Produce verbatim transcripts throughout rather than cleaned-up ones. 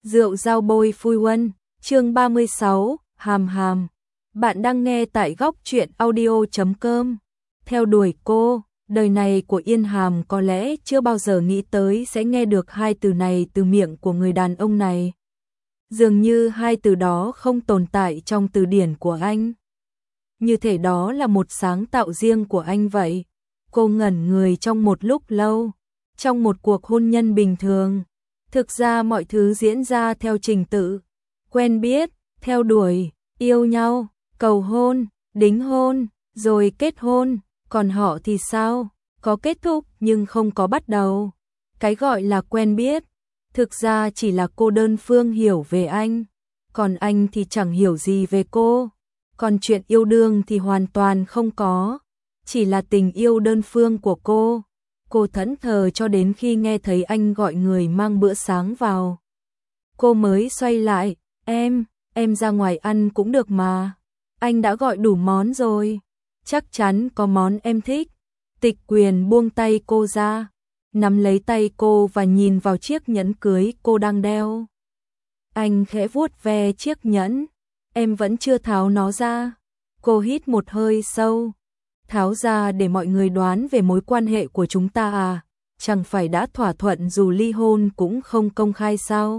Rượu dao bôi phui huân, chương ba mươi sáu, hàm hàm. Bạn đang nghe tại góc truyện audio chấm com. Theo đuổi cô, đời này của Yên Hàm có lẽ chưa bao giờ nghĩ tới sẽ nghe được hai từ này từ miệng của người đàn ông này. Dường như hai từ đó không tồn tại trong từ điển của anh. Như thể đó là một sáng tạo riêng của anh vậy. Cô ngẩn người trong một lúc lâu, trong một cuộc hôn nhân bình thường. Thực ra mọi thứ diễn ra theo trình tự, quen biết, theo đuổi, yêu nhau, cầu hôn, đính hôn, rồi kết hôn, còn họ thì sao? Có kết thúc nhưng không có bắt đầu. Cái gọi là quen biết, thực ra chỉ là cô đơn phương hiểu về anh, còn anh thì chẳng hiểu gì về cô. Còn chuyện yêu đương thì hoàn toàn không có, chỉ là tình yêu đơn phương của cô. Cô thẫn thờ cho đến khi nghe thấy anh gọi người mang bữa sáng vào. Cô mới xoay lại, em, em ra ngoài ăn cũng được mà. Anh đã gọi đủ món rồi, chắc chắn có món em thích. Tịch Quyền buông tay cô ra, nắm lấy tay cô và nhìn vào chiếc nhẫn cưới cô đang đeo. Anh khẽ vuốt ve chiếc nhẫn, em vẫn chưa tháo nó ra. Cô hít một hơi sâu. Tháo ra để mọi người đoán về mối quan hệ của chúng ta à? Chẳng phải đã thỏa thuận dù ly hôn cũng không công khai sao?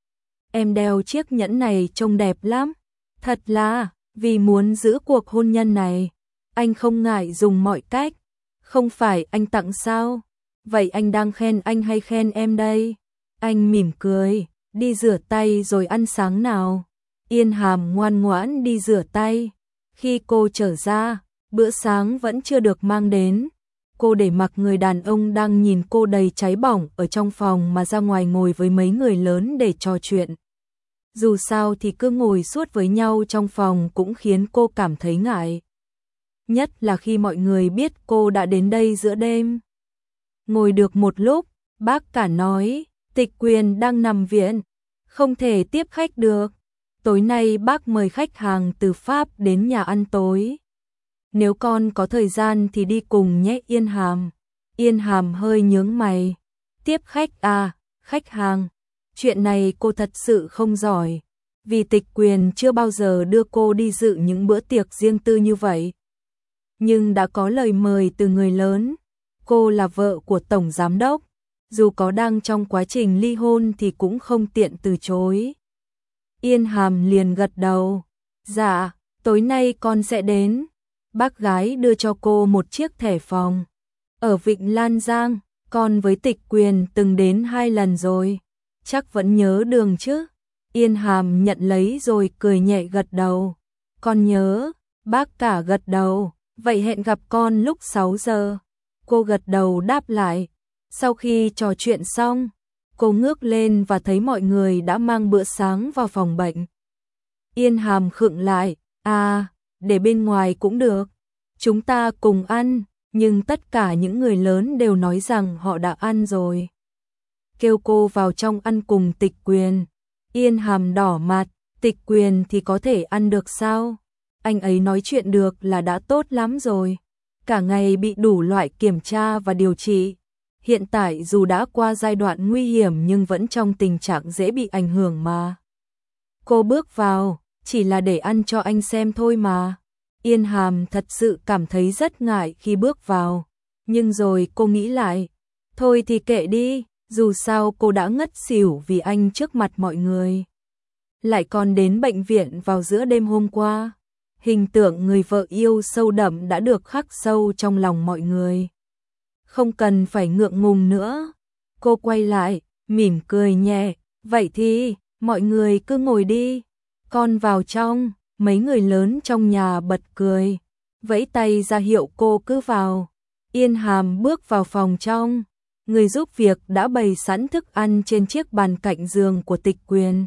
Em đeo chiếc nhẫn này trông đẹp lắm. Thật là, vì muốn giữ cuộc hôn nhân này, anh không ngại dùng mọi cách. Không phải anh tặng sao? Vậy anh đang khen anh hay khen em đây? Anh mỉm cười, đi rửa tay rồi ăn sáng nào. Yên Hàm ngoan ngoãn đi rửa tay. Khi cô trở ra, bữa sáng vẫn chưa được mang đến. Cô để mặc người đàn ông đang nhìn cô đầy cháy bỏng ở trong phòng mà ra ngoài ngồi với mấy người lớn để trò chuyện. Dù sao thì cứ ngồi suốt với nhau trong phòng cũng khiến cô cảm thấy ngại. Nhất là khi mọi người biết cô đã đến đây giữa đêm. Ngồi được một lúc, bác cả nói, Tịch Quyền đang nằm viện, không thể tiếp khách được. Tối nay bác mời khách hàng từ Pháp đến nhà ăn tối. Nếu con có thời gian thì đi cùng nhé Yên Hàm. Yên Hàm hơi nhướng mày. Tiếp khách à, khách hàng. Chuyện này cô thật sự không giỏi. Vì Tịch Quyền chưa bao giờ đưa cô đi dự những bữa tiệc riêng tư như vậy. Nhưng đã có lời mời từ người lớn. Cô là vợ của Tổng Giám Đốc. Dù có đang trong quá trình ly hôn thì cũng không tiện từ chối. Yên Hàm liền gật đầu. Dạ, tối nay con sẽ đến. Bác gái đưa cho cô một chiếc thẻ phòng. Ở Vịnh Lan Giang, con với Tịch Quyền từng đến hai lần rồi. Chắc vẫn nhớ đường chứ? Yên Hàm nhận lấy rồi cười nhẹ gật đầu. Con nhớ, bác cả gật đầu. Vậy hẹn gặp con lúc sáu giờ. Cô gật đầu đáp lại. Sau khi trò chuyện xong, cô ngước lên và thấy mọi người đã mang bữa sáng vào phòng bệnh. Yên Hàm khựng lại. À, để bên ngoài cũng được. Chúng ta cùng ăn, nhưng tất cả những người lớn đều nói rằng họ đã ăn rồi. Kêu cô vào trong ăn cùng Tịch Quyền. Yên Hàm đỏ mặt, Tịch Quyền thì có thể ăn được sao? Anh ấy nói chuyện được là đã tốt lắm rồi. Cả ngày bị đủ loại kiểm tra và điều trị. Hiện tại dù đã qua giai đoạn nguy hiểm nhưng vẫn trong tình trạng dễ bị ảnh hưởng mà. Cô bước vào, chỉ là để ăn cho anh xem thôi mà. Yên Hàm thật sự cảm thấy rất ngại khi bước vào. Nhưng rồi cô nghĩ lại. Thôi thì kệ đi, dù sao cô đã ngất xỉu vì anh trước mặt mọi người. Lại còn đến bệnh viện vào giữa đêm hôm qua. Hình tượng người vợ yêu sâu đậm đã được khắc sâu trong lòng mọi người. Không cần phải ngượng ngùng nữa. Cô quay lại, mỉm cười nhẹ. Vậy thì, mọi người cứ ngồi đi. Con vào trong. Mấy người lớn trong nhà bật cười. Vẫy tay ra hiệu cô cứ vào. Yên Hàm bước vào phòng trong. Người giúp việc đã bày sẵn thức ăn trên chiếc bàn cạnh giường của Tịch Quyền.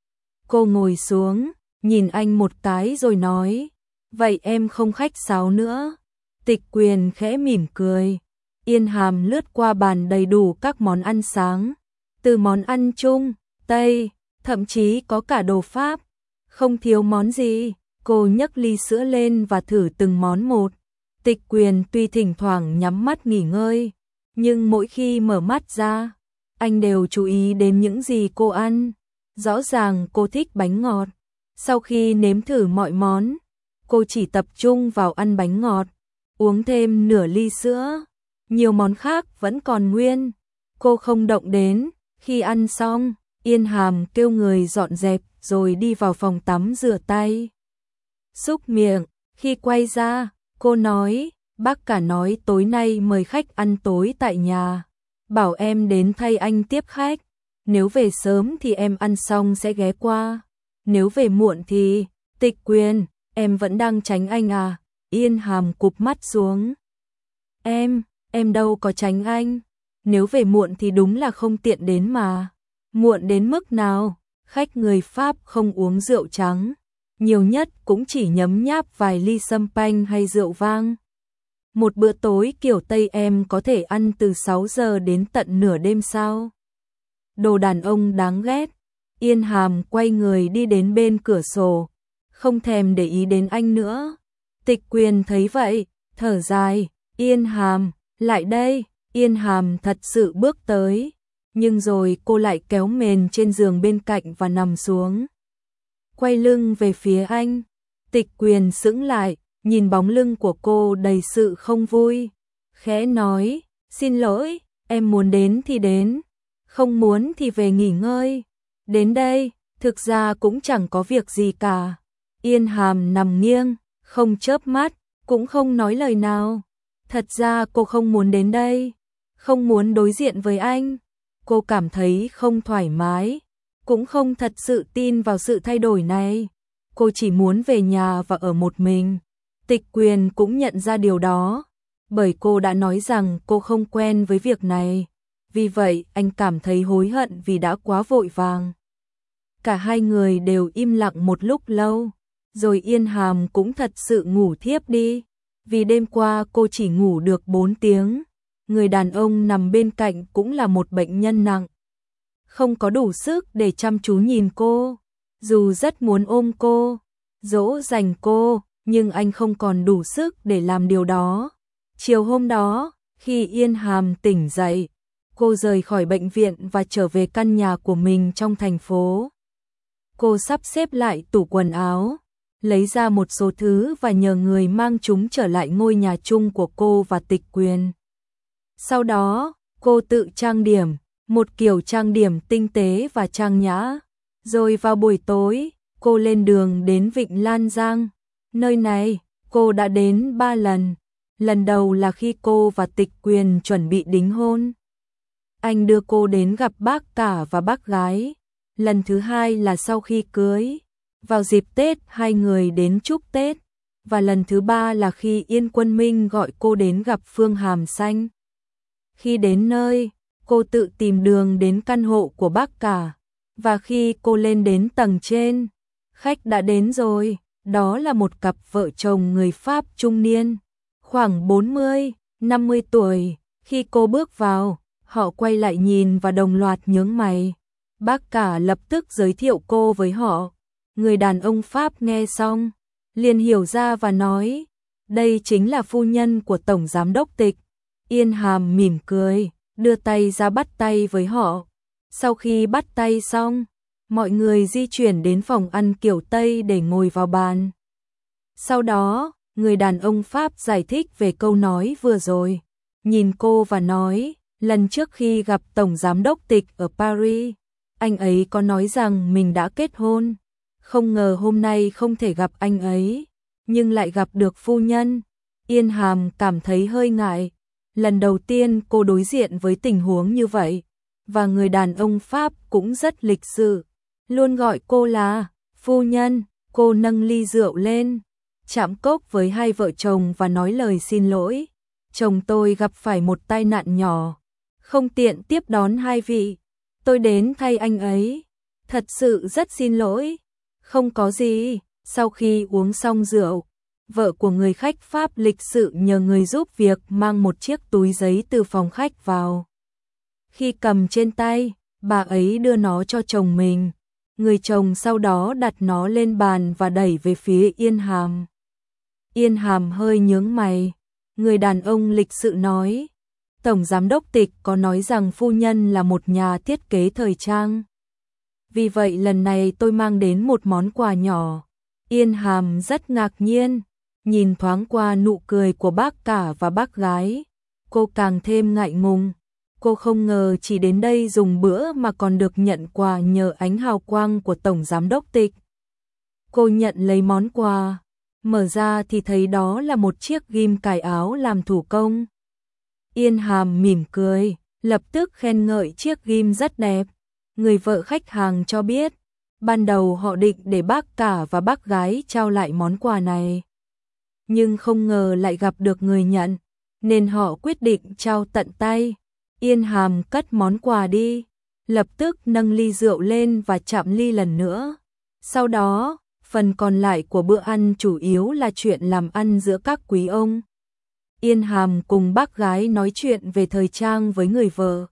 Cô ngồi xuống, nhìn anh một cái rồi nói. Vậy em không khách sáo nữa. Tịch Quyền khẽ mỉm cười. Yên Hàm lướt qua bàn đầy đủ các món ăn sáng. Từ món ăn Trung, Tây, thậm chí có cả đồ Pháp. Không thiếu món gì. Cô nhấc ly sữa lên và thử từng món một. Tịch Quyền tuy thỉnh thoảng nhắm mắt nghỉ ngơi, nhưng mỗi khi mở mắt ra, anh đều chú ý đến những gì cô ăn. Rõ ràng cô thích bánh ngọt. Sau khi nếm thử mọi món, cô chỉ tập trung vào ăn bánh ngọt, uống thêm nửa ly sữa. Nhiều món khác vẫn còn nguyên, cô không động đến. Khi ăn xong, Yên Hàm kêu người dọn dẹp rồi đi vào phòng tắm rửa tay, xúc miệng. Khi quay ra, cô nói, bác cả nói tối nay mời khách ăn tối tại nhà, bảo em đến thay anh tiếp khách. Nếu về sớm thì em ăn xong sẽ ghé qua, nếu về muộn thì... Tịch Quyền, em vẫn đang tránh anh à? Yên Hàm cụp mắt xuống. Em, em đâu có tránh anh. Nếu về muộn thì đúng là không tiện đến mà. Muộn đến mức nào? Khách người Pháp không uống rượu trắng, nhiều nhất cũng chỉ nhấm nháp vài ly champagne hay rượu vang. Một bữa tối kiểu Tây em có thể ăn từ sáu giờ đến tận nửa đêm sao? Đồ đàn ông đáng ghét. Yên Hàm quay người đi đến bên cửa sổ, không thèm để ý đến anh nữa. Tịch Quyền thấy vậy, thở dài, Yên Hàm, lại đây. Yên Hàm thật sự bước tới, nhưng rồi cô lại kéo mền trên giường bên cạnh và nằm xuống, quay lưng về phía anh. Tịch Quyền sững lại, nhìn bóng lưng của cô đầy sự không vui, khẽ nói, xin lỗi, em muốn đến thì đến, không muốn thì về nghỉ ngơi. Đến đây, thực ra cũng chẳng có việc gì cả. Yên Hàm nằm nghiêng, không chớp mắt, cũng không nói lời nào. Thật ra cô không muốn đến đây, không muốn đối diện với anh. Cô cảm thấy không thoải mái, cũng không thật sự tin vào sự thay đổi này. Cô chỉ muốn về nhà và ở một mình. Tịch Quyền cũng nhận ra điều đó, bởi cô đã nói rằng cô không quen với việc này. Vì vậy anh cảm thấy hối hận vì đã quá vội vàng. Cả hai người đều im lặng một lúc lâu, rồi Yên Hàm cũng thật sự ngủ thiếp đi. Vì đêm qua cô chỉ ngủ được bốn tiếng. Người đàn ông nằm bên cạnh cũng là một bệnh nhân nặng, không có đủ sức để chăm chú nhìn cô. Dù rất muốn ôm cô, dỗ dành cô, nhưng anh không còn đủ sức để làm điều đó. Chiều hôm đó, khi Yên Hàm tỉnh dậy, cô rời khỏi bệnh viện và trở về căn nhà của mình trong thành phố. Cô sắp xếp lại tủ quần áo, lấy ra một số thứ và nhờ người mang chúng trở lại ngôi nhà chung của cô và Tịch Quyền. Sau đó, cô tự trang điểm, một kiểu trang điểm tinh tế và trang nhã. Rồi vào buổi tối, cô lên đường đến Vịnh Lan Giang. Nơi này, cô đã đến ba lần. Lần đầu là khi cô và Tịch Quyền chuẩn bị đính hôn. Anh đưa cô đến gặp bác cả và bác gái. Lần thứ hai là sau khi cưới. Vào dịp Tết hai người đến chúc Tết. Và lần thứ ba là khi Yên Quân Minh gọi cô đến gặp Phương Hàm Xanh. Khi đến nơi, cô tự tìm đường đến căn hộ của bác cả. Và khi cô lên đến tầng trên, khách đã đến rồi. Đó là một cặp vợ chồng người Pháp trung niên, khoảng bốn mươi, năm mươi tuổi. Khi cô bước vào, họ quay lại nhìn và đồng loạt nhướng mày. Bác cả lập tức giới thiệu cô với họ. Người đàn ông Pháp nghe xong, liền hiểu ra và nói, đây chính là phu nhân của Tổng Giám đốc Tịch. Yên Hàm mỉm cười, đưa tay ra bắt tay với họ. Sau khi bắt tay xong, mọi người di chuyển đến phòng ăn kiểu Tây để ngồi vào bàn. Sau đó, người đàn ông Pháp giải thích về câu nói vừa rồi, nhìn cô và nói, lần trước khi gặp Tổng Giám đốc Tịch ở Paris, anh ấy có nói rằng mình đã kết hôn. Không ngờ hôm nay không thể gặp anh ấy, nhưng lại gặp được phu nhân. Yên Hàm cảm thấy hơi ngại. Lần đầu tiên cô đối diện với tình huống như vậy, và người đàn ông Pháp cũng rất lịch sự, luôn gọi cô là phu nhân. Cô nâng ly rượu lên, chạm cốc với hai vợ chồng và nói lời xin lỗi. Chồng tôi gặp phải một tai nạn nhỏ, không tiện tiếp đón hai vị. Tôi đến thay anh ấy. Thật sự rất xin lỗi. Không có gì. Sau khi uống xong rượu, vợ của người khách Pháp lịch sự nhờ người giúp việc mang một chiếc túi giấy từ phòng khách vào. Khi cầm trên tay, bà ấy đưa nó cho chồng mình. Người chồng sau đó đặt nó lên bàn và đẩy về phía Yên Hàm. Yên Hàm hơi nhướng mày. Người đàn ông lịch sự nói, Tổng Giám đốc Tịch có nói rằng phu nhân là một nhà thiết kế thời trang. vì vậy lần này tôi mang đến một món quà nhỏ. Yên Hàm rất ngạc nhiên, nhìn thoáng qua nụ cười của bác cả và bác gái, cô càng thêm ngại ngùng. Cô không ngờ chỉ đến đây dùng bữa mà còn được nhận quà nhờ ánh hào quang của Tổng Giám đốc Tịch. Cô nhận lấy món quà, mở ra thì thấy đó là một chiếc ghim cài áo làm thủ công. Yên Hàm mỉm cười, lập tức khen ngợi chiếc ghim rất đẹp. Người vợ khách hàng cho biết, ban đầu họ định để bác cả và bác gái trao lại món quà này. Nhưng không ngờ lại gặp được người nhận, nên họ quyết định trao tận tay. Yên Hàm cất món quà đi, lập tức nâng ly rượu lên và chạm ly lần nữa. Sau đó, phần còn lại của bữa ăn chủ yếu là chuyện làm ăn giữa các quý ông. Yên Hàm cùng bác gái nói chuyện về thời trang với người vợ.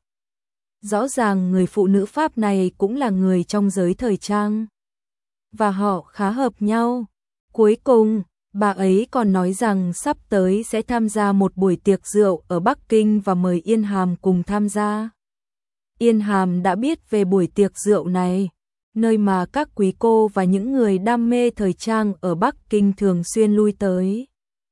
Rõ ràng người phụ nữ Pháp này cũng là người trong giới thời trang, và họ khá hợp nhau. Cuối cùng, bà ấy còn nói rằng sắp tới sẽ tham gia một buổi tiệc rượu ở Bắc Kinh và mời Yên Hàm cùng tham gia. Yên Hàm đã biết về buổi tiệc rượu này, nơi mà các quý cô và những người đam mê thời trang ở Bắc Kinh thường xuyên lui tới.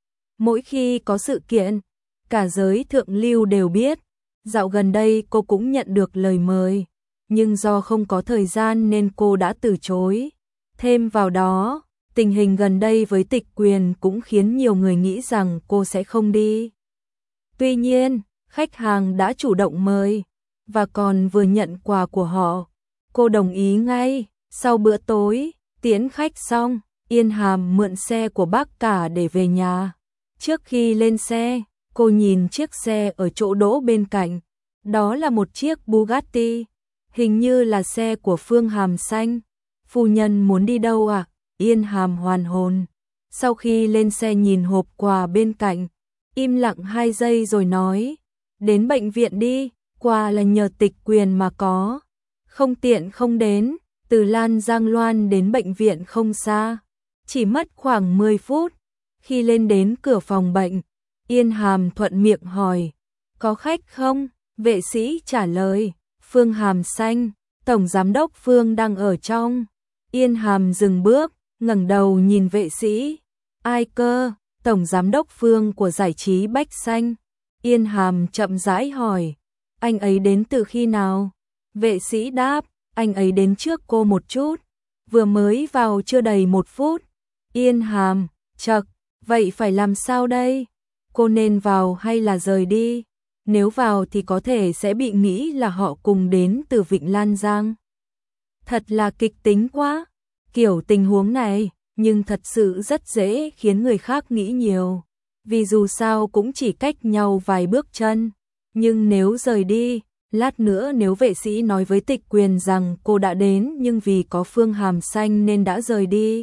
Mỗi khi có sự kiện, cả giới thượng lưu đều biết. Dạo gần đây cô cũng nhận được lời mời, nhưng do không có thời gian nên cô đã từ chối. Thêm vào đó, tình hình gần đây với Tịch Quyền cũng khiến nhiều người nghĩ rằng cô sẽ không đi. Tuy nhiên, khách hàng đã chủ động mời, và còn vừa nhận quà của họ. Cô đồng ý ngay. Sau bữa tối, tiễn khách xong, Yên Hàm mượn xe của bác cả để về nhà. Trước khi lên xe, cô nhìn chiếc xe ở chỗ đỗ bên cạnh. Đó là một chiếc Bugatti, hình như là xe của Phương Hàm Xanh. Phu nhân muốn đi đâu à? Yên Hàm hoàn hồn. Sau khi lên xe nhìn hộp quà bên cạnh, im lặng hai giây rồi nói, đến bệnh viện đi, quà là nhờ Tịch Quyền mà có. Không tiện không đến, từ Lan Giang Loan đến bệnh viện không xa, chỉ mất khoảng mười phút. Khi lên đến cửa phòng bệnh, Yên Hàm thuận miệng hỏi, có khách không? Vệ sĩ trả lời, Phương Hàm Xanh, Tổng Giám đốc Phương đang ở trong. Yên Hàm dừng bước, ngẩng đầu nhìn vệ sĩ. Ai cơ? Tổng Giám đốc Phương của giải trí Bách Xanh. Yên Hàm chậm rãi hỏi, anh ấy đến từ khi nào? Vệ sĩ đáp, anh ấy đến trước cô một chút, vừa mới vào chưa đầy một phút. Yên Hàm, chậc, vậy phải làm sao đây? Cô nên vào hay là rời đi? Nếu vào thì có thể sẽ bị nghĩ là họ cùng đến từ Vịnh Lan Giang. Thật là kịch tính quá. Kiểu tình huống này, nhưng thật sự rất dễ khiến người khác nghĩ nhiều. Vì dù sao cũng chỉ cách nhau vài bước chân. Nhưng nếu rời đi, lát nữa nếu vệ sĩ nói với Tịch Quyền rằng cô đã đến nhưng vì có Phương Hàm Xanh nên đã rời đi,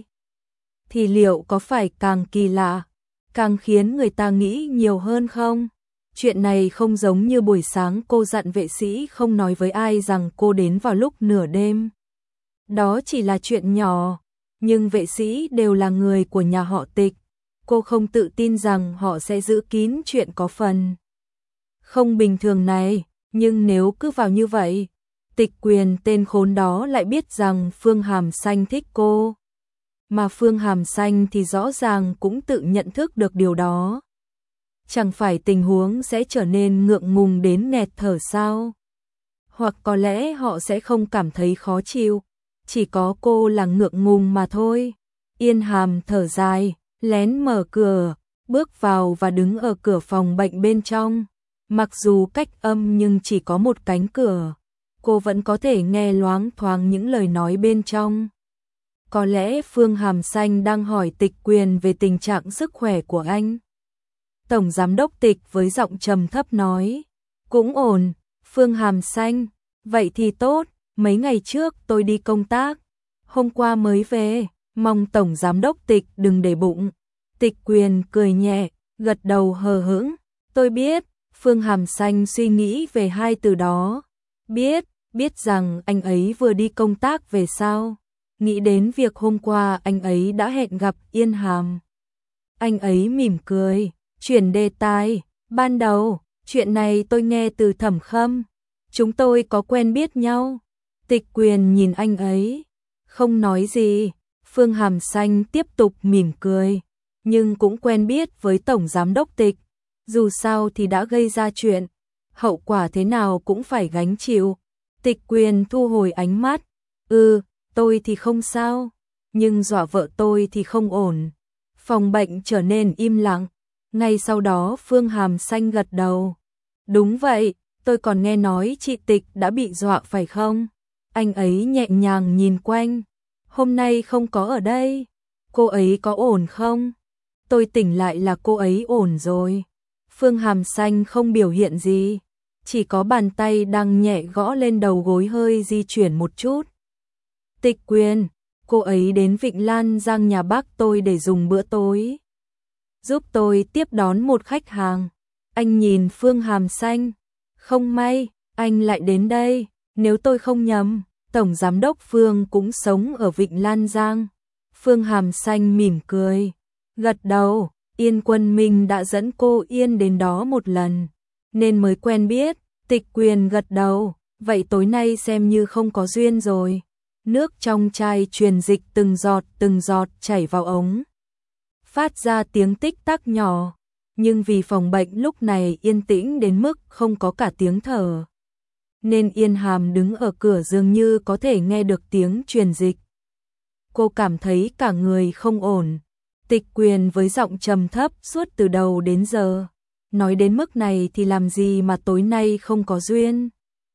thì liệu có phải càng kỳ lạ, càng khiến người ta nghĩ nhiều hơn không? Chuyện này không giống như buổi sáng cô dặn vệ sĩ không nói với ai rằng cô đến vào lúc nửa đêm. Đó chỉ là chuyện nhỏ, nhưng vệ sĩ đều là người của nhà họ Tịch. Cô không tự tin rằng họ sẽ giữ kín chuyện có phần không bình thường này, nhưng nếu cứ vào như vậy, Tịch Quyền tên khốn đó lại biết rằng Phương Hàm Xanh thích cô. Mà Phương Hàm Xanh thì rõ ràng cũng tự nhận thức được điều đó. Chẳng phải tình huống sẽ trở nên ngượng ngùng đến nghẹt thở sao? Hoặc có lẽ họ sẽ không cảm thấy khó chịu, chỉ có cô là ngượng ngùng mà thôi. Yên Hàm thở dài, lén mở cửa, bước vào và đứng ở cửa phòng bệnh bên trong. Mặc dù cách âm nhưng chỉ có một cánh cửa, cô vẫn có thể nghe loáng thoáng những lời nói bên trong. Có lẽ Phương Hàm Xanh đang hỏi Tịch Quyền về tình trạng sức khỏe của anh. Tổng Giám đốc Tịch với giọng trầm thấp nói, cũng ổn. Phương Hàm Xanh, vậy thì tốt, mấy ngày trước tôi đi công tác, hôm qua mới về, mong Tổng Giám đốc Tịch đừng để bụng. Tịch Quyền cười nhẹ, gật đầu hờ hững, tôi biết. Phương Hàm Xanh suy nghĩ về hai từ đó. Biết, biết rằng anh ấy vừa đi công tác về sao? Nghĩ đến việc hôm qua anh ấy đã hẹn gặp Yên Hàm. Anh ấy mỉm cười, chuyển đề tài. Ban đầu, chuyện này tôi nghe từ Thẩm Khâm. Chúng tôi có quen biết nhau. Tịch Quyền nhìn anh ấy, không nói gì. Phương Hàm Xanh tiếp tục mỉm cười, nhưng cũng quen biết với Tổng Giám đốc Tịch. Dù sao thì đã gây ra chuyện, hậu quả thế nào cũng phải gánh chịu. Tịch Quyền thu hồi ánh mắt, ừ, tôi thì không sao, nhưng dọa vợ tôi thì không ổn. Phòng bệnh trở nên im lặng, ngay sau đó Phương Hàm Xanh gật đầu. Đúng vậy, tôi còn nghe nói chị Tịch đã bị dọa phải không? Anh ấy nhẹ nhàng nhìn quanh, hôm nay không có ở đây, cô ấy có ổn không? Tôi tỉnh lại là cô ấy ổn rồi. Phương Hàm Xanh không biểu hiện gì, chỉ có bàn tay đang nhẹ gõ lên đầu gối hơi di chuyển một chút. Tịch Quyền, cô ấy đến Vịnh Lan Giang nhà bác tôi để dùng bữa tối. Giúp tôi tiếp đón một khách hàng. Anh nhìn Phương Hàm Xanh, không may, anh lại đến đây, nếu tôi không nhầm, Tổng Giám đốc Phương cũng sống ở Vịnh Lan Giang. Phương Hàm Xanh mỉm cười, gật đầu, Yên Quân Minh đã dẫn cô Yên đến đó một lần, nên mới quen biết. Tịch Quyền gật đầu, vậy tối nay xem như không có duyên rồi. Nước trong chai truyền dịch từng giọt từng giọt chảy vào ống, phát ra tiếng tích tắc nhỏ, nhưng vì phòng bệnh lúc này yên tĩnh đến mức không có cả tiếng thở, nên Yên Hàm đứng ở cửa dường như có thể nghe được tiếng truyền dịch. Cô cảm thấy cả người không ổn. Tịch Quyền với giọng trầm thấp suốt từ đầu đến giờ, nói đến mức này thì làm gì mà tối nay không có duyên.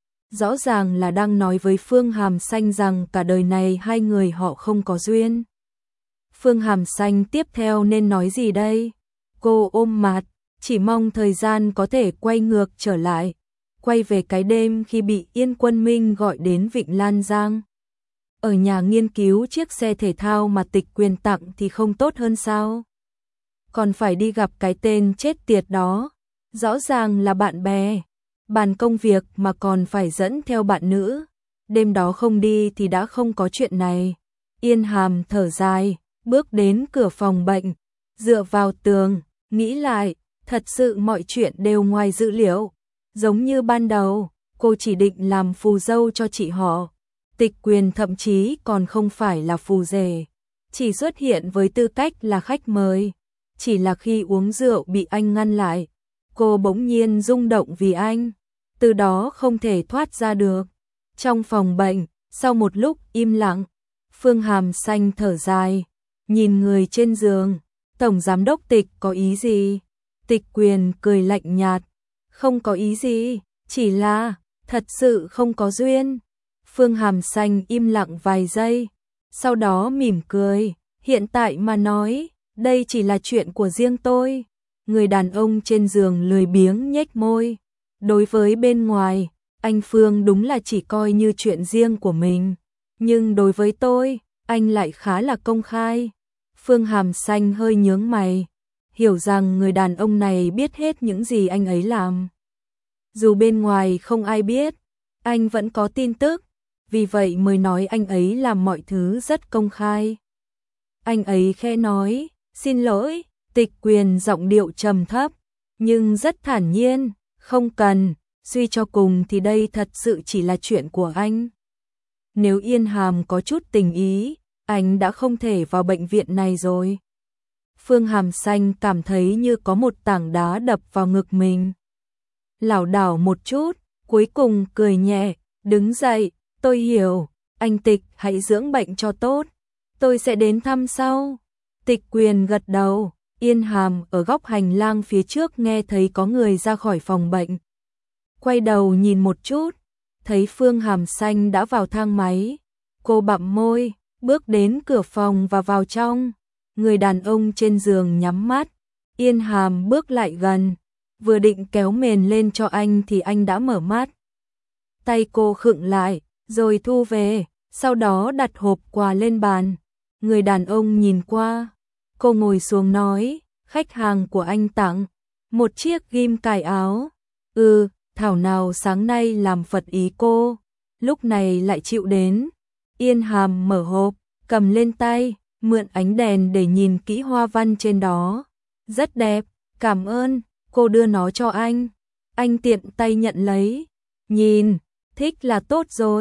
Rõ ràng là đang nói với Phương Hàm Xanh rằng cả đời này hai người họ không có duyên. Phương Hàm Xanh tiếp theo nên nói gì đây? Cô ôm mặt, chỉ mong thời gian có thể quay ngược trở lại, quay về cái đêm khi bị Yên Quân Minh gọi đến Vịnh Lan Giang. Ở nhà nghiên cứu chiếc xe thể thao mà Tịch Quyền tặng thì không tốt hơn sao? Còn phải đi gặp cái tên chết tiệt đó, rõ ràng là bạn bè, bàn công việc mà còn phải dẫn theo bạn nữ. Đêm đó không đi thì đã không có chuyện này. Yên Hàm thở dài, bước đến cửa phòng bệnh, dựa vào tường, nghĩ lại, thật sự mọi chuyện đều ngoài dự liệu. Giống như ban đầu, cô chỉ định làm phù dâu cho chị họ. Tịch Quyền thậm chí còn không phải là phù rể, chỉ xuất hiện với tư cách là khách mời. Chỉ là khi uống rượu bị anh ngăn lại, cô bỗng nhiên rung động vì anh, từ đó không thể thoát ra được. Trong phòng bệnh, sau một lúc im lặng, Phương Hàm Xanh thở dài, nhìn người trên giường. Tổng Giám đốc Tịch có ý gì? Tịch Quyền cười lạnh nhạt, không có ý gì, chỉ là thật sự không có duyên. Phương Hàm Xanh im lặng vài giây, sau đó mỉm cười, hiện tại mà nói, đây chỉ là chuyện của riêng tôi. Người đàn ông trên giường lười biếng nhếch môi. Đối với bên ngoài, anh Phương đúng là chỉ coi như chuyện riêng của mình, nhưng đối với tôi, anh lại khá là công khai. Phương Hàm Xanh hơi nhướng mày, hiểu rằng người đàn ông này biết hết những gì anh ấy làm. Dù bên ngoài không ai biết, anh vẫn có tin tức, vì vậy mới nói anh ấy làm mọi thứ rất công khai. Anh ấy khẽ nói, xin lỗi. Tịch Quyền giọng điệu trầm thấp, nhưng rất thản nhiên, không cần, suy cho cùng thì đây thật sự chỉ là chuyện của anh. Nếu Yên Hàm có chút tình ý, anh đã không thể vào bệnh viện này rồi. Phương Hàm Xanh cảm thấy như có một tảng đá đập vào ngực mình. Lảo đảo một chút, cuối cùng cười nhẹ, đứng dậy, tôi hiểu, anh Tịch hãy dưỡng bệnh cho tốt, tôi sẽ đến thăm sau. Tịch Quyền gật đầu. Yên Hàm ở góc hành lang phía trước nghe thấy có người ra khỏi phòng bệnh. Quay đầu nhìn một chút, thấy Phương Hàm Xanh đã vào thang máy. Cô bặm môi, bước đến cửa phòng và vào trong. Người đàn ông trên giường nhắm mắt. Yên Hàm bước lại gần, vừa định kéo mền lên cho anh thì anh đã mở mắt. Tay cô khựng lại, rồi thu về, sau đó đặt hộp quà lên bàn. Người đàn ông nhìn qua. Cô ngồi xuống nói, khách hàng của anh tặng một chiếc ghim cài áo. Ừ, thảo nào sáng nay làm phật ý cô, lúc này lại chịu đến. Yên Hàm mở hộp, cầm lên tay, mượn ánh đèn để nhìn kỹ hoa văn trên đó. Rất đẹp, cảm ơn, cô đưa nó cho anh. Anh tiện tay nhận lấy, nhìn, thích là tốt rồi.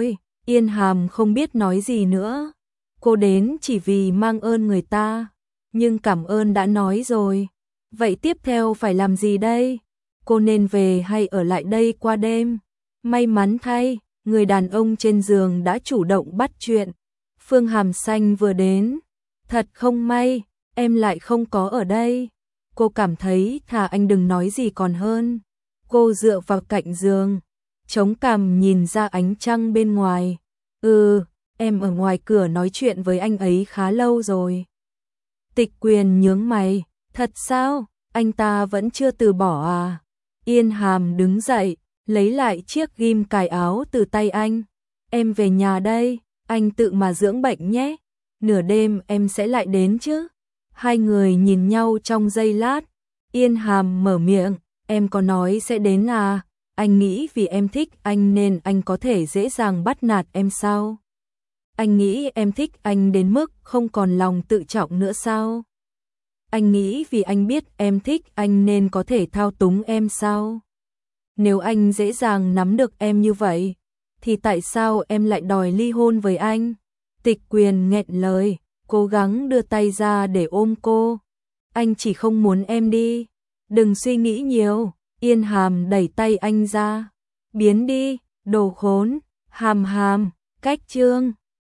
Yên Hàm không biết nói gì nữa. Cô đến chỉ vì mang ơn người ta, nhưng cảm ơn đã nói rồi. Vậy tiếp theo phải làm gì đây? Cô nên về hay ở lại đây qua đêm? May mắn thay, người đàn ông trên giường đã chủ động bắt chuyện. Phương Hàm Xanh vừa đến. Thật không may, em lại không có ở đây. Cô cảm thấy thà anh đừng nói gì còn hơn. Cô dựa vào cạnh giường, chống cằm nhìn ra ánh trăng bên ngoài. Ừ, em ở ngoài cửa nói chuyện với anh ấy khá lâu rồi. Tịch Quyền nhướng mày, thật sao, anh ta vẫn chưa từ bỏ à? Yên Hàm đứng dậy, lấy lại chiếc ghim cài áo từ tay anh. Em về nhà đây, anh tự mà dưỡng bệnh nhé. Nửa đêm em sẽ lại đến chứ? Hai người nhìn nhau trong giây lát. Yên Hàm mở miệng, em có nói sẽ đến à? Anh nghĩ vì em thích anh nên anh có thể dễ dàng bắt nạt em sao? Anh nghĩ em thích anh đến mức không còn lòng tự trọng nữa sao? Anh nghĩ vì anh biết em thích anh nên có thể thao túng em sao? Nếu anh dễ dàng nắm được em như vậy, thì tại sao em lại đòi ly hôn với anh? Tịch Quyền nghẹn lời, cố gắng đưa tay ra để ôm cô. Anh chỉ không muốn em đi. Đừng suy nghĩ nhiều. Yên Hàm đẩy tay anh ra. Biến đi, đồ khốn. Hàm Hàm, cách chương.